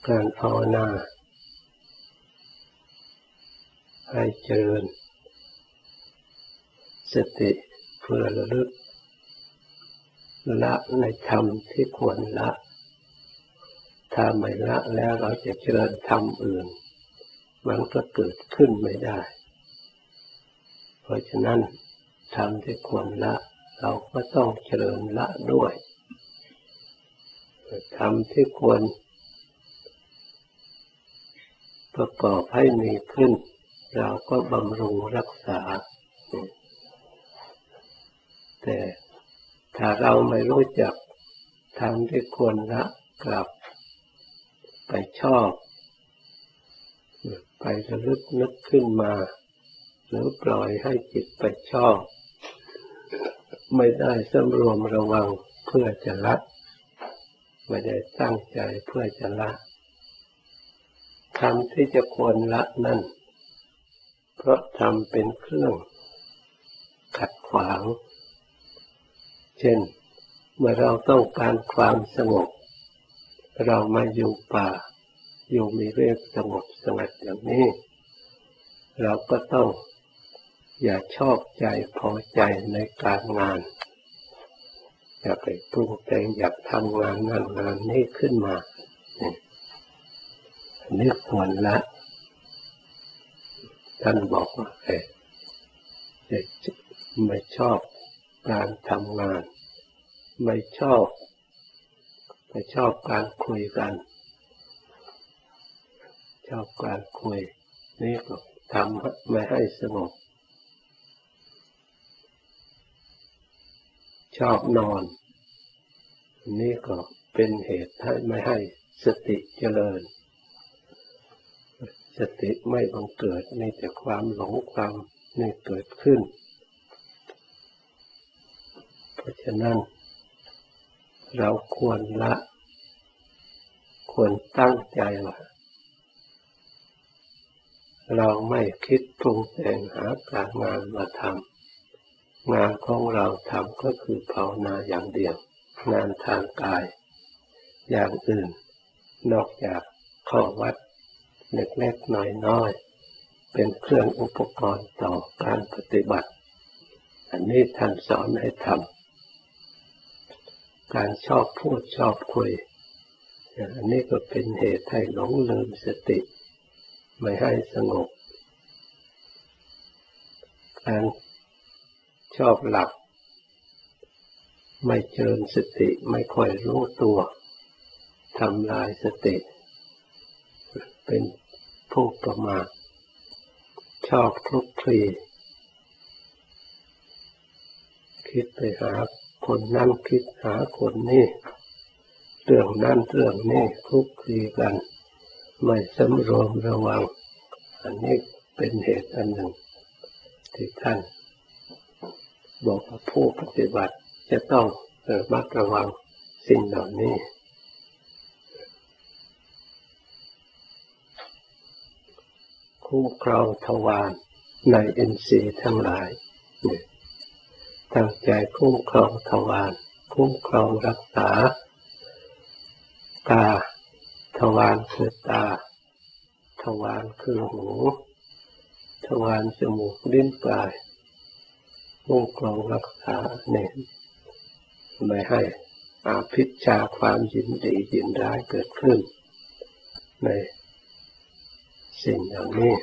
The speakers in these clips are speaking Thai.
การภาวนาให้เจริญสติเพื่อระลึกละในธรรมที่ควรละถ้าไม่ละแล้วเราจะเจริญธรรมอื่นมันก็เกิดขึ้นไม่ได้เพราะฉะนั้นธรรมที่ควรละเราก็ต้องเจริญละด้วยธรรมที่ควรประกอบให้มีขึ้นเราก็บำรุงรักษาแต่ถ้าเราไม่รู้จักธรรมที่ควรละกลับไปชอบไประลึกนึกขึ้นมาหรือปล่อยให้จิตไปชอบไม่ได้สำรวมระวังเพื่อจะละไม่ได้ตั้งใจเพื่อจะละธรรมที่จะควรละนั่นเพราะธรรมเป็นเครื่องขัดขวางเช่นเมื่อเราต้องการความสงบเรามาอยู่ป่าอยู่มีเรื่องสงบสงัดอย่างนี้เราก็ต้องอย่าชอบใจพอใจในการงานอย่าไปปรุงแต่งอยากทำงานนั้นงานนี้ขึ้นมานี่ควรละท่านบอกว่าไม่ชอบการทำงานไม่ชอบการคุยกันชอบการคุยนี่ก็ทำไม่ให้สงบชอบนอนนี่ก็เป็นเหตุให้ไม่ให้สติเจริญสติไม่บังเกิดมีแต่ความหลงความนี่เกิดขึ้นเพราะฉะนั้นเราควรละควรตั้งใจว่าเราไม่คิดปรุงแต่งหาการงานมาทำงานของเราทำก็คือภาวนาอย่างเดียวงานทางกายอย่างอื่นนอกจากข้อวัดเล็กๆน้อยๆเป็นเครื่องอุปกรณ์ต่อการปฏิบัติอันนี้ท่านสอนให้ทำการชอบพูดชอบคุยอันนี้ก็เป็นเหตุให้หลงลืมสติไม่ให้สงบการชอบหลับไม่เจริญสติไม่ค่อยรู้ตัวทำลายสติเป็นผู้ประมาทชอบคลุกคลีคิดไปหาคนนั้นคิดหาคนนี้เรื่องนั้นเรื่องนี้คลุกคลีกันไม่สำรวมระวังอันนี้เป็นเหตุอันหนึ่งที่ท่านบอกว่าผู้ปฏิบัติจะต้องระมัดระวังสิ่งเหล่านี้คุ้มครองทวารในอินทรีย์ทั้งหลายตั้งใจคุ้มครองทวารคุ้มครองรักษาตาทวารคือตาทวารคือหูทวารจมูกลิ้นกายคุ้มครองรักษาเนี่ยไม่ให้อภิชฌาความยินดียินร้ายเกิดขึ้นในสิ่งเหล่านี้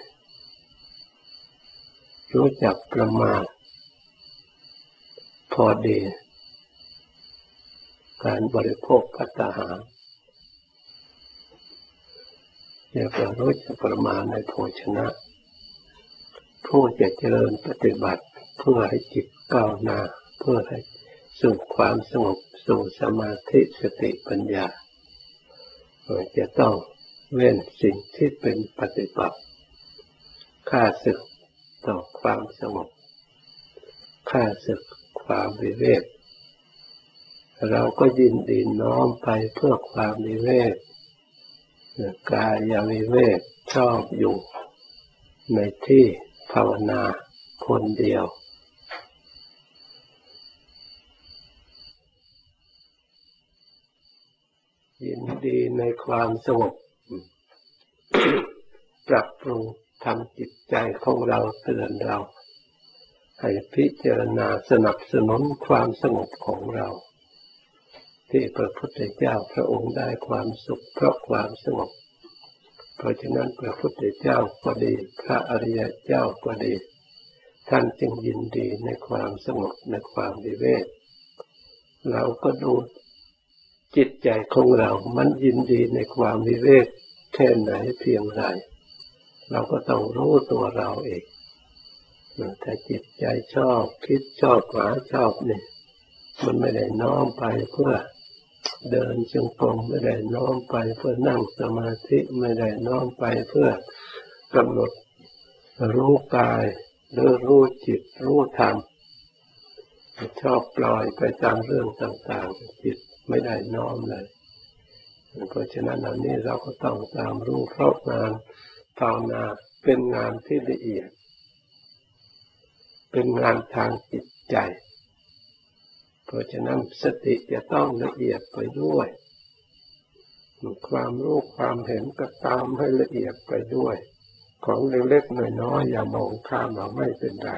รู้จักประมาณพอดีการบริโภคภัตตาหารเรียกว่ารู้จักประมาณในโภชนะผู้จะเจริญปฏิบัติเพื่อให้จิตก้าวหน้าเพื่อให้สู่ความสงบสู่สมาธิสติปัญญาจะต้องเว้นสิ่งที่เป็นปฏิปักษ์ข้าศึกต่อความสงบข้าศึกความวิเวกเราก็ยินดีน้อมไปเพื่อความวิเวกกายวิเวกชอบอยู่ในที่ภาวนาคนเดียวยินดีในความสงบปรับปรุงทำจิตใจของเราเตือนเราให้พิจารณาสนับสนุนความสงบของเราที่พระพุทธเจ้าพระองค์ได้ความสุขเพราะความสงบเพราะฉะนั้นพระพุทธเจ้าก็ดีพระอริยเจ้าก็ดีท่านจึงยินดีในความสงบในความวิเวกเราก็ดูจิตใจของเรามันยินดีในความวิเวกแค่ไหนเพียงไรเราก็ต้องรู้ตัวเราเองถ้าจิตใจชอบคิดชอบหาชอบเนี่ยมันไม่ได้น้อมไปเพื่อเดินจงกรมไม่ได้น้อมไปเพื่อนั่งสมาธิไม่ได้น้อมไปเพื่อกำหนดรู้กายหรือรู้จิตรู้ธรรมชอบปล่อยไปตามเรื่องต่างๆจิตไม่ได้น้อมเลยเพราะฉะนั้นอันนี้เราก็ต้องตามรู้เพราะงานภาวนาเป็นงานที่ละเอียดเป็นงานทางจิตใจเพราะฉะนั้นสติจะต้องละเอียดไปด้วยความรู้ความเห็นก็ตามให้ละเอียดไปด้วยของเล็กๆน้อยๆอย่ามองข้ามว่าไม่เป็นไร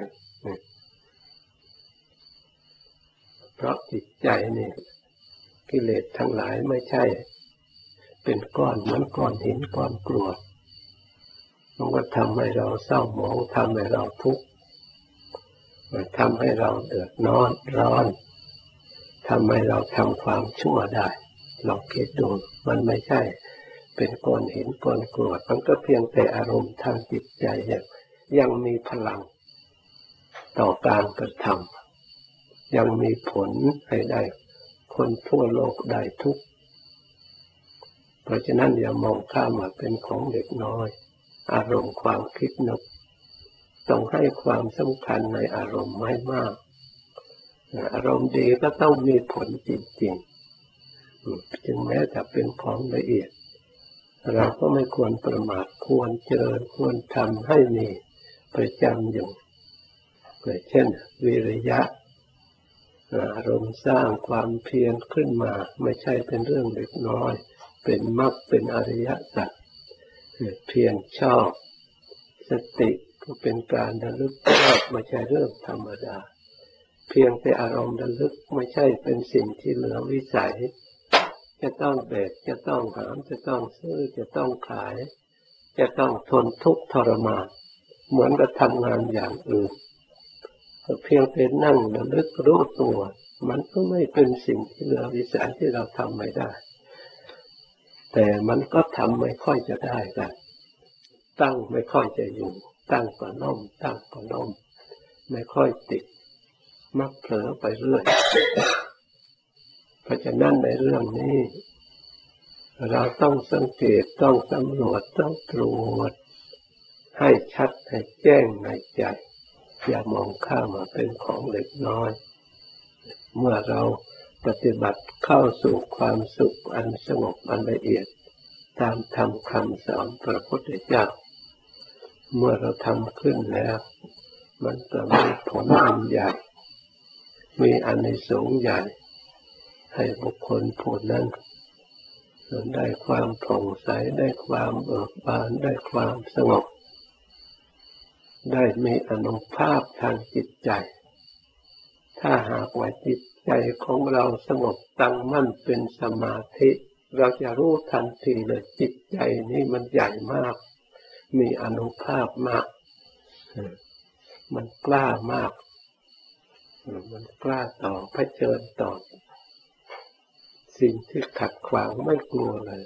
เพราะจิตใจนี่กิเลสทั้งหลายไม่ใช่เป็นก้อนเหมือนก้อนหินก้อนกรวดมันก็ทำให้เราเศร้าหมองทำให้เราทุกข์ทำให้เราเดือดร้อนทำให้เราทำความชั่วได้ลองคิดดูมันไม่ใช่เป็นก้อนหินก้อนกรวดมันก็เพียงแต่อารมณ์ทางจิตใจยังมีพลังต่อการกระทำยังมีผลให้ได้คนทั่วโลกได้ทุกข์เพราะฉะนั้นอย่ามองข้ามว่าเป็นของเด็กน้อยอารมณ์ความคิดนึกต้องให้ความสำคัญในอารมณ์ไม่มากอารมณ์ดีก็ต้องมีผลจริงๆจึงแม้จะเป็นของละเอียดเราก็ไม่ควรประมาทควรเจริญควรทำให้มีประจำอยู่เช่นวิริยะอารมณ์สร้างความเพียรขึ้นมาไม่ใช่เป็นเรื่องเล็กน้อยเป็นมรรคเป็นอริยสัจเพียรชอบสติก็เป็นการระลึกชอบไม่ใช่เรื่องธรรมดาเพียงแต่อารมณ์ระลึกไม่ใช่เป็นสิ่งที่เหลือวิสัยจะต้องแบกจะต้องหามจะต้องซื้อจะต้องขายจะต้องทนทุกข์ทรมานเหมือนกับทำงานอย่างอื่นเพียงแต่นั่งระลึกรู้ตัวมันก็ไม่เป็นสิ่งที่เหลือวิสัยที่เราทำไม่ได้แต่มันก็ทำไม่ค่อยจะได้กันตั้งไม่ค่อยจะอยู่ตั้งก็ล่มตั้งก็ล่มไม่ค่อยติดมักเผลอไปเรื่อยเพราะฉะนั้นในเรื่องนี้เราต้องสังเกตต้องสำรวจต้องตรวจให้ชัดให้แจ้งในใจอย่ามองข้ามมาเป็นของเล็กน้อยเมื่อเราปฏิบัติเข้าสู่ความสุขอันสงบอันละเอียดตามธรรมคำสอนพระพุทธเจ้าเมื่อเราทำขึ้นแล้วมันจะมีผลอันใหญ่มีอานิสงส์ใหญ่ให้บุคคลผู้นั้นได้ความผ่องใสได้ความเบิกบานได้ความสงบได้มีอานุภาพทางจิตใจถ้าหากว่าจิตใจของเราสงบตั้งมั่นเป็นสมาธิเราจะรู้ทันทีเลยจิตใจนี้มันใหญ่มากมีอานุภาพมากมันกล้ามากมันกล้าต่อเผชิญต่อสิ่งที่ขัดขวางไม่กลัวเลย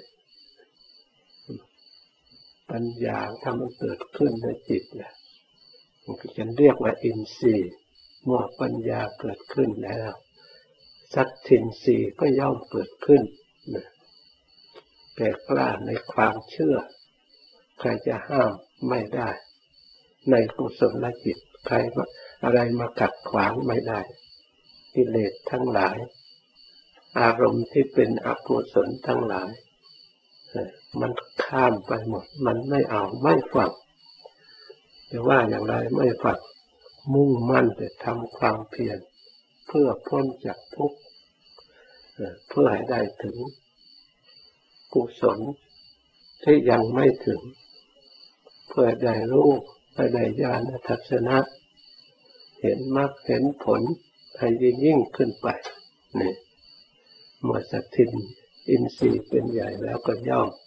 ปัญญาถ้ามันเกิดขึ้นในจิตเนี่ยมันก็จะเรียกว่าอินทรีย์เมื่อปัญญาเกิดขึ้นแล้วสัตทินทรีย์ก็ย่อมเกิดขึ้นแก่กล้าในความเชื่อใครจะห้ามไม่ได้ในกุศลจิตใครอะไรมาขัดขวางไม่ได้กิเลสทั้งหลายอารมณ์ที่เป็นอกุศลทั้งหลายมันข้ามไปหมดมันไม่เอาไม่ฟังจะว่าอย่างไรไม่ฟังมุ่งมั่นแต่ทำความเพียรเพื่อพ้นจากทุกข์เพื่อให้ได้ถึงกุศลชที่ยังไม่ถึงเพื่อได้รู้ให้ได้ญาณทัศนะเห็นมรรคเห็นผลให้ยิ่งขึ้นไปนี่เมื่อสถิตอินทรีย์เป็นใหญ่แล้วก็ย่อม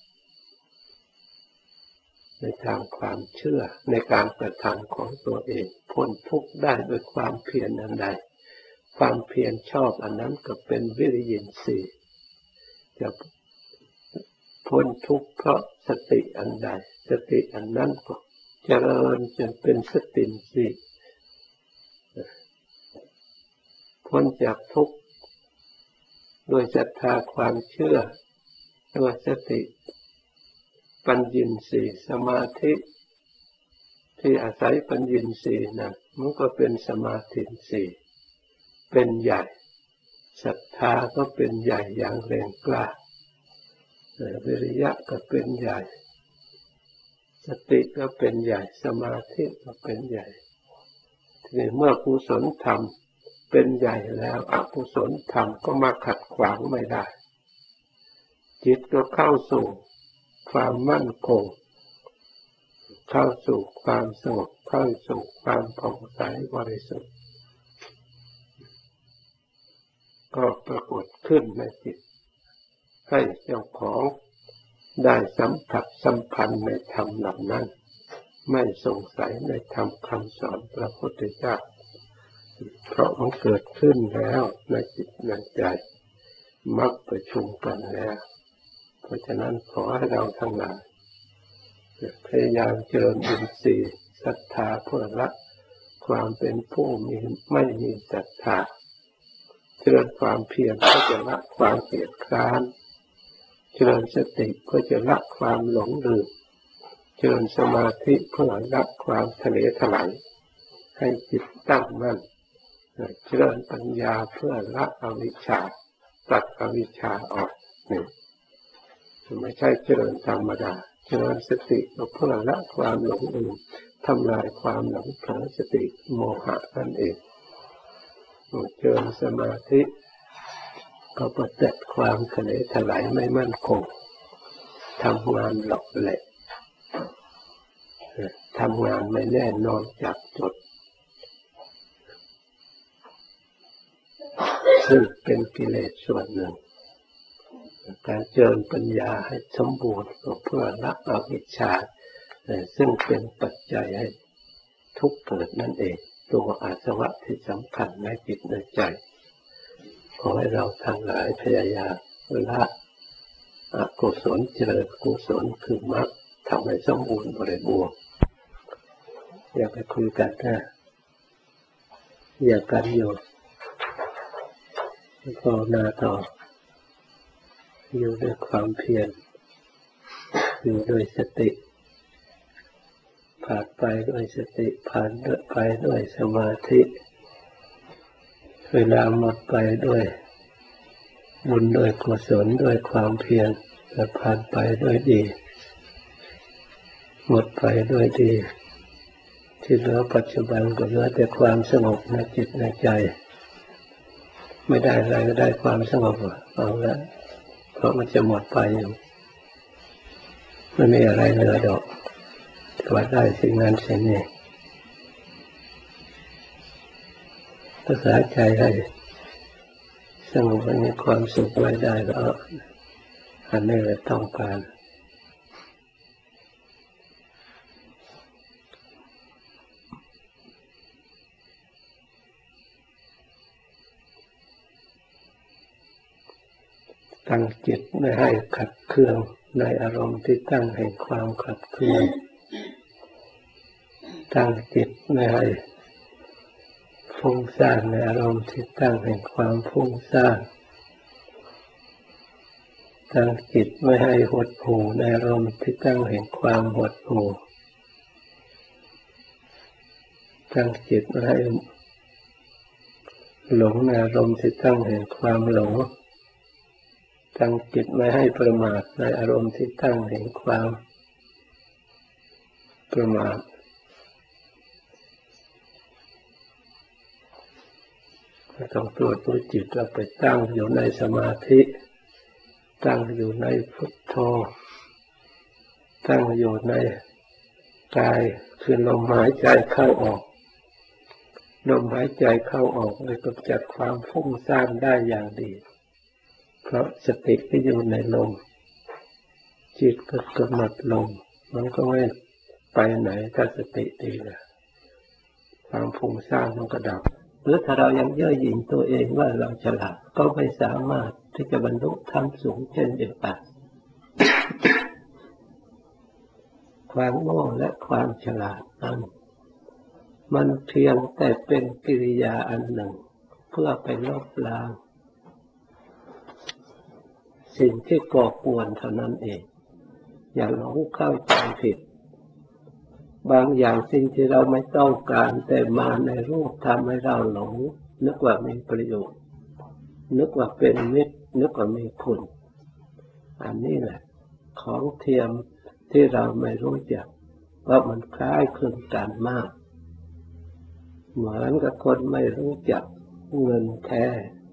ในทางความเชื่อในการกระทำของตัวเองพ้นทุกข์ได้ด้วยความเพียรอันใดความเพียรชอบอันนั้นก็เป็นวิริยินทรีย์จะพ้นทุกข์เพราะสติอันใดสติอันนั้นก็เจริญจนเป็นสติอินทรีย์พ้นจากทุกข์โดยศรัทธาความเชื่อด้วยสติปัญญินทรีย์สมาธิที่อาศัยปัญญินทรีย์นั้นมันก็เป็นสมาธิอินทรีย์เป็นใหญ่ศรัทธาก็เป็นใหญ่อย่างแรงกล้าวิริยะก็เป็นใหญ่สติก็เป็นใหญ่สมาธิก็เป็นใหญ่ทีเมื่อกุศลธรรมเป็นใหญ่แล้วอกุศลธรรมก็มาขัดขวางไม่ได้จิตก็เข้าสู่ความมั่นคงเข้าสู่ความสงบเข้าสู่ความผ่องใสบริสุทธิ์ก็ปรากฏขึ้นในจิตให้เจ้าของได้สัมผัสสัมพันธ์ในธรรมเหล่านั้นไม่สงสัยในธรรมคำสอนพระพุทธเจ้าเพราะมันเกิดขึ้นแล้วในจิตในใจมักประชุมกันแล้วเพราะฉะนั้นขอให้เราทั้งหลายพยายามเจริญอินทรีย์ศรัทธาเพื่อละความเป็นผู้ไม่มีศรัทธาเจริญความเพียรเพื่อจะละความเกลียดคร้านเจริญสติเพื่อจะละความหลงลืมเจริญสมาธิเพื่อละความทะเลถลายให้จิตตั้งมั่นเจริญปัญญาเพื่อละอวิชชาตัดอวิชชาออกนี่ไม่ใช่เจริญธรรมดาเจริญสติเพื่อละความหลงลืมทำลายความหลงเผลอสติโมหะนั่นเองเจริญสมาธิก็ประจัดความทะเลถลายไม่มั่นคงทำงานหลอกแหลกทำงานไม่แน่นอนจับจุดซึ่งเป็นกิเลสส่วนหนึ่งการเจริญปัญญาให้สมบูรณ์ก็เพื่อละอวิชชาซึ่งเป็นปัจจัยให้ทุกข์เกิดนั่นเองตัวอาสวะที่สำคัญในจิตในใจขอให้เราทั้งหลายพยายามละอกุศลเจริญกุศลคือมรรคทำให้สมบูรณ์บริบูรณ์อย่าไปคุยกันนะอย่ากันอยู่ภาวนาต่ออยู่ด้วยความเพียรอยู่ด้วยสติผ่านไปด้วยสติผ่านไปด้วยสมาธิเวลาหมดไปด้วยบุญด้วยกุศลด้วยความเพียรและผ่านไปด้วยดีหมดไปด้วยดีที่เหลือปัจจุบันก็เหลือแต่ความสงบในจิตในใจไม่ได้อะไรก็ได้ความสงบเอาละเพราะมันจะหมดไปอยู่ไม่มีอะไรเหลือดอกว่าได้สิ่งนั้นสิ่งนี้รักษาใจให้สงบให้มีความสุขไว้ได้แล้วอันนี้แหละต้องการตั้งจิตไม่ให้ขัดเคืองในอารมณ์ที่ตั้งแห่งความขัดเคืองตั้งจิตไม่ให้ฟุ้งซ่านในอารมณ์ที่ตั้งแห่งความฟุ้งซ่านตั้งจิตไม่ให้หดหู่ในอารมณ์ที่ตั้งแห่งความหดหู่ตั้งจิตไม่ให้หลงในอารมณ์ที่ตั้งแห่งความหลงตั้งจิตไม่ให้ประมาทในอารมณ์ที่ตั้งแห่งความประมาทต้องตรวจดูจิตเราไปตั้งอยู่ในสมาธิตั้งอยู่ในพุทโธตั้งอยู่ในกายคือลมหายใจเข้าออกลมหายใจเข้าออกเลยกำจัดความฟุ้งซ่านได้อย่างดีเพราะสติก็อยู่ในลมจิตก็กำหนดลมมันก็ไม่ไปไหนถ้าสติดีนะความฟุ้งซ่านมันก็ดับหรือถ้าเรายังเย่อหยิ่งตัวเองว่าเราฉลาดก็ไม่สามารถที่จะบรรลุธรรมสูงเช่นเดียวกันความโง่และความฉลาดนั้นมันเพียงแต่เป็นกิริยาอันหนึ่งเพื่อไปลบล้างสิ่งที่ก่อกวนเท่านั้นเองอย่าหลงเข้าใจผิดบางอย่างสิ่งที่เราไม่ต้องการแต่มาในรูปทำให้เราหลงนึกว่ามีประโยชน์นึกว่าเป็นมิตรนึกว่ามีคุณอันนี้แหละของเทียมที่เราไม่รู้จักว่ามันคล้ายคลึงกันมากเหมือนกับคนไม่รู้จักเงินแท้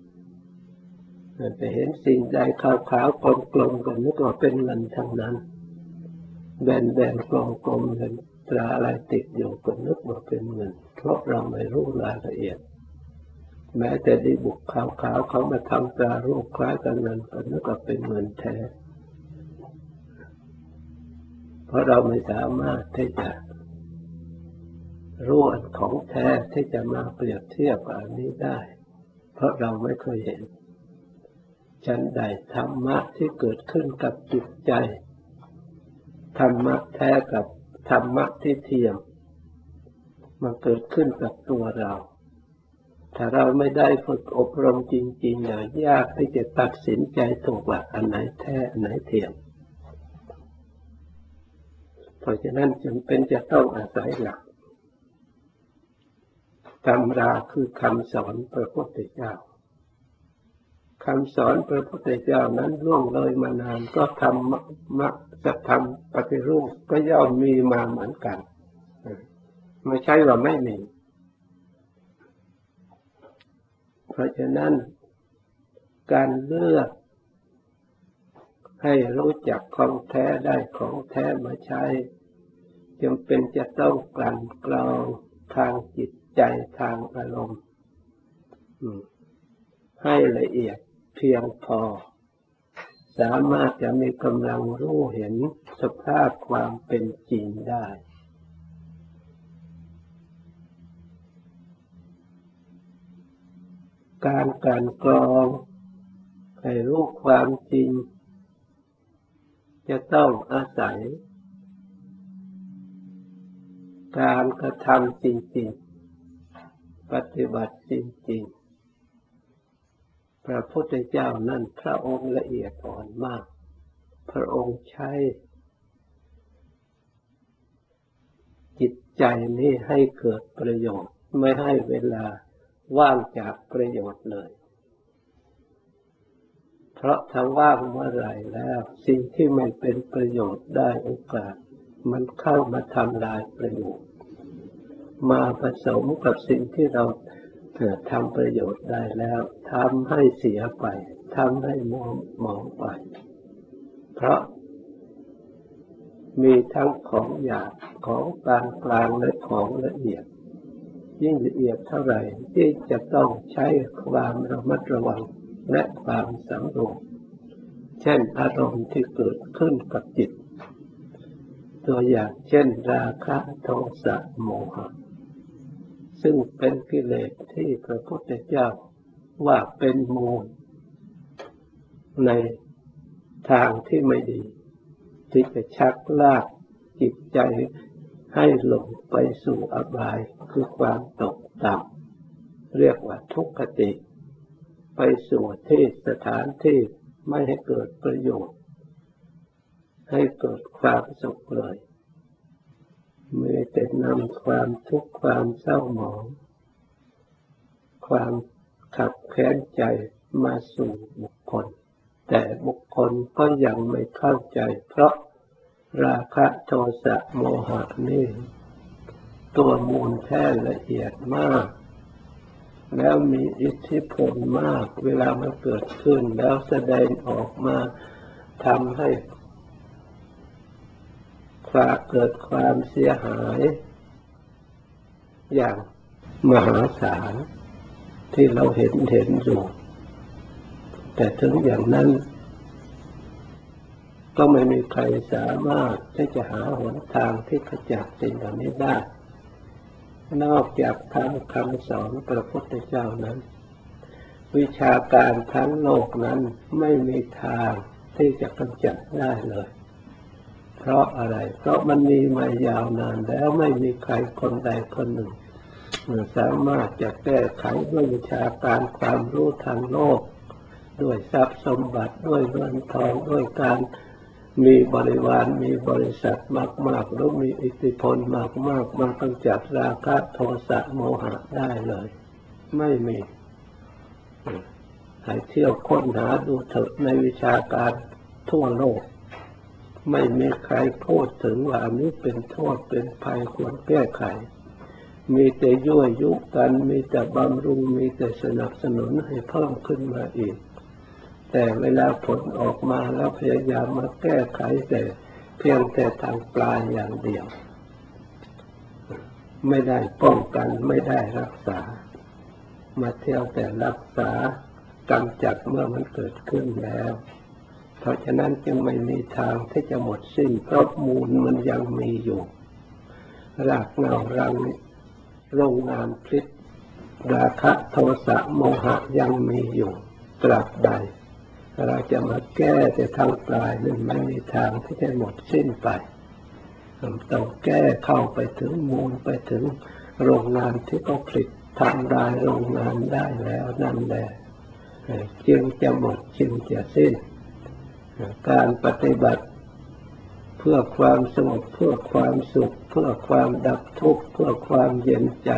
ไปเห็นสิ่งใดขาวๆกลมๆก็นึกว่าเป็นเงินทั้งนั้นแบนๆกลมๆเงินตราอะไรติดอยู่ก็นึกว่าเป็นเงินเพราะเราไม่รู้รายละเอียดแม้แต่ดีบุกขาวๆเขามาทำตรารูปคล้ายกับเงินก็นึกว่าเป็นเงินแท้เพราะเราไม่สามารถที่จะรู้อันของแท้ที่จะมาเปรียบเทียบกับอันนี้ได้เพราะเราไม่เคยเห็นฉันใดธรรมะที่เกิดขึ้นกับจิตใจธรรมะแท้กับธรรมะที่เทียมมันเกิดขึ้นกับตัวเราถ้าเราไม่ได้ฝึกอบรมจริงๆยากที่จะตัดสินใจถูกว่าอันไหนแท้อันไหนเทียมเพราะฉะนั้นจึงเป็นจะต้องอาศัยหลักตำราคือคำสอนพระพุทธเจ้าคำสอนพระพุทธเจ้านั้นล่วงเลยมานานก็ธรรมะสัทธรรมปฏิรูปก็ย่อมมีมาเหมือนกันไม่ใช่ว่าไม่มีเพราะฉะนั้นการเลือกให้รู้จักของแท้ได้ของแท้มาใช้จำเป็นจะต้องกลั่นกรองทางจิตใจทางอารมณ์ให้ละเอียดเพียงพอสามารถจะมีกำลังรู้เห็นสภาพความเป็นจริงได้การกลั่นกรองให้รู้ความจริงจะต้องอาศัยการกระทำจริงๆปฏิบัติจริงๆพระพุทธเจ้านั้นพระองค์ละเอียดอ่อนมากพระองค์ใช้จิตใจนี้ให้เกิดประโยชน์ไม่ให้เวลาว่างจากประโยชน์เลยเพราะถ้าว่างเมื่อไหร่แล้วสิ่งที่ไม่เป็นประโยชน์ได้โอกาสมันเข้ามาทำลายประโยชน์มาผสมกับสิ่งที่เราทำประโยชน์ได้แล้วทำให้เสียไปทำให้หมองไปเพราะมีทั้งของหยาบของปานกลางและของละเอียดยิ่งละเอียดเท่าไหร่ที่จะต้องใช้ความระมัดระวังและความสำรวมเช่นอารมณ์ที่เกิดขึ้นกับจิตตัวอย่างเช่นราคะโทสะโมหะซึ่งเป็นกิเลสที่พระพุทธเจ้าว่าเป็นมูลในทางที่ไม่ดีที่จะชักลากจิตใจให้หลงไปสู่อบายคือความตกต่ำเรียกว่าทุกขติไปสู่ที่สถานที่ไม่ให้เกิดประโยชน์ให้เกิดความสุขเลยมีแต่นำความทุกข์ความเศร้าหมองความขับแค้นใจมาสู่บุคคลแต่บุคคลก็ยังไม่เข้าใจเพราะราคะโทสะโมหะนี่ตัวมูลแท้ละเอียดมากแล้วมีอิทธิพลมากเวลามันเกิดขึ้นแล้วแสดงออกมาทำให้เกิดความเสียหายอย่างมหาศาลที่เราเห็นอยู่แต่ถึงอย่างนั้นก็ไม่มีใครสามารถที่จะหาหนทางที่ขจัดสิ่งเหล่านี้ได้นอกจากทางคำสอนพระพุทธเจ้านั้นวิชาการทั้งโลกนั้นไม่มีทางที่จะกำจัดได้เลยเพราะอะไรเพราะมันมีมายาวนานแล้วไม่มีใครคนใดคนหนึ่งสามารถจะแก้ไขด้วยวิชาการความรู้ทางโลกด้วยทรัพย์สมบัติด้วยเงินทองด้วยการมีบริวารมีบริษัทมากๆหรือมีอิทธิพลมากๆมากำจัดราคะโทสะโมหะได้เลยไม่มีให้เที่ยวค้นหาดูเถิดในวิชาการทั่วโลกไม่มีใครพูดถึงว่าอันนี้เป็นโทษเป็นภัยควรแก้ไขมีแต่ยั่วยุกันมีแต่บำรุงมีแต่สนับสนุนให้เพิ่มขึ้นมาอีกแต่เวลาผลออกมาแล้วพยายามมาแก้ไขแต่เพียงแต่ทางปลายอย่างเดียวไม่ได้ป้องกันไม่ได้รักษามาเที่ยวแต่รักษากำจัดเมื่อมันเกิดขึ้นแล้วเพราะฉะนั้นจึงไม่มีทางที่จะหมดสิ้นเพราะมูลมันยังมีอยู่รากเหง้ารังโรงงานพิษราคะโทสะโมหะยังมีอยู่ตราบใดเราจะมาแก้แต่ทางปลายนั้นไม่มีทางที่จะหมดสิ้นไปต้องแก้เข้าไปถึงมูลไปถึงโรงงานที่เขาผลิตทำลายโรงงานได้แล้วนั่นแหละจึงจะหมดจึงจะสิ้นการปฏิบัติเพื่อความสงบเพื่อความสุขเพื่อความดับทุกข์เพื่อความเย็นใจ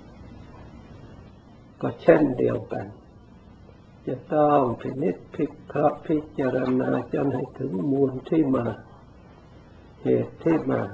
ก็เช่นเดียวกันจะต้องพินิจพิเคราะห์พิจารณาจนให้ถึงมูลที่มาเหตุที่มา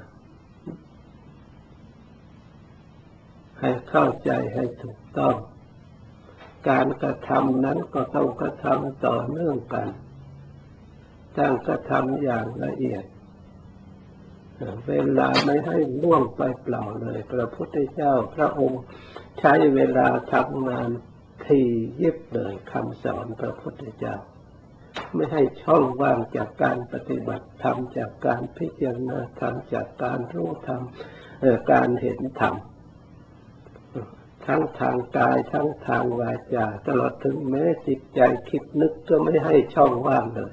ให้เข้าใจให้ถูกต้องการกระทำนั้นก็ต้องกระทำต่อเนื่องกันต้องกระทำอย่างละเอียดเวลาไม่ให้ล่วงไปเปล่าเลยพระพุทธเจ้าพระองค์ใช้เวลาทำงานถี่ยิบเลยคำสอนพระพุทธเจ้าไม่ให้ช่องว่างจากการปฏิบัติธรรมจากการพิจารณาธรรมจากการรู้ธรรมการเห็นธรรมทั้งทางกายทั้งทางวาจาตลอดถึงแม้จิตใจคิดนึกก็ไม่ให้ช่องว่างเลย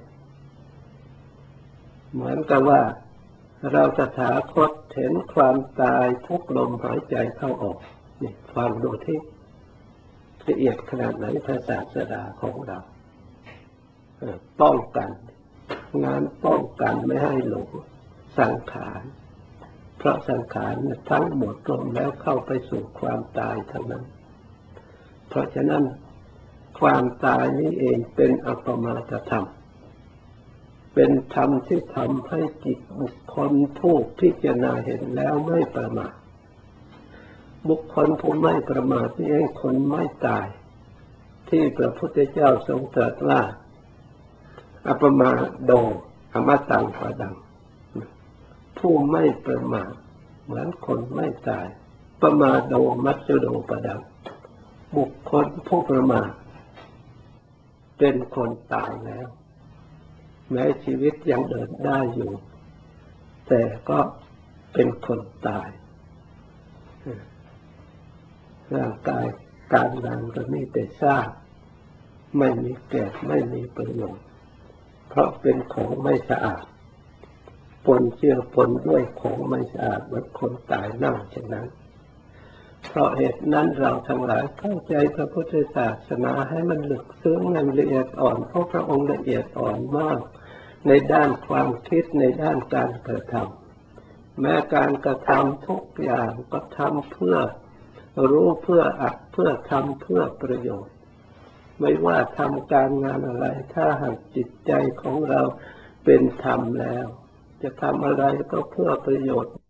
เหมือนกับว่าเราตถาคตเห็นความตายทุกลมหายใจเข้าออกนี่ฟังดูที่ละเอียดขนาดไหนพระศาสดาของเราป้องกันงานป้องกันไม่ให้หลงสังขารเพราะสังขารทั้งหมดรวมแล้วเข้าไปสู่ความตายทั้งนั้นเพราะฉะนั้นความตายนี้เองเป็นอัปมาทธรรมเป็นธรรมที่ทำให้จิตบุคคลผู้พิจารณาเห็นแล้วไม่ประมาทบุคคลผู้ไม่ประมาทนี่เองคนไม่ตายที่พระพุทธเจ้าทรงตรัสว่าอัปมาโดอมตังปะดังผู้ไม่ประมาทเหมือนคนไม่ตายประมาโดมัจจุโดปะดังบุคคลผู้ประมาทเป็นคนตายแล้วแม้ชีวิตยังเดินได้อยู่แต่ก็เป็นคนตายร่างกายการงานก็มีแต่ซากไม่มีแก่ไม่มีประโยชน์เพราะเป็นของไม่สะอาดปนเชื้อปนด้วยของไม่สะอาดเหมือนคนตายเน่าเช่นนั้นเพราะเหตุนั้นเราทั้งหลายเข้าใจพระพุทธศาสนาให้มันลึกซึ้งให้มันละเอียดอ่อนเพราะพระองค์ละเอียดอ่อนมากในด้านความคิดในด้านการกระทำแม้การกระทำทุกอย่างก็ทำเพื่อรู้เพื่ออัดเพื่อทำเพื่อประโยชน์ไม่ว่าทำการงานอะไรถ้าหากจิตใจของเราเป็นธรรมแล้วจะทำอะไรก็เพื่อประโยชน์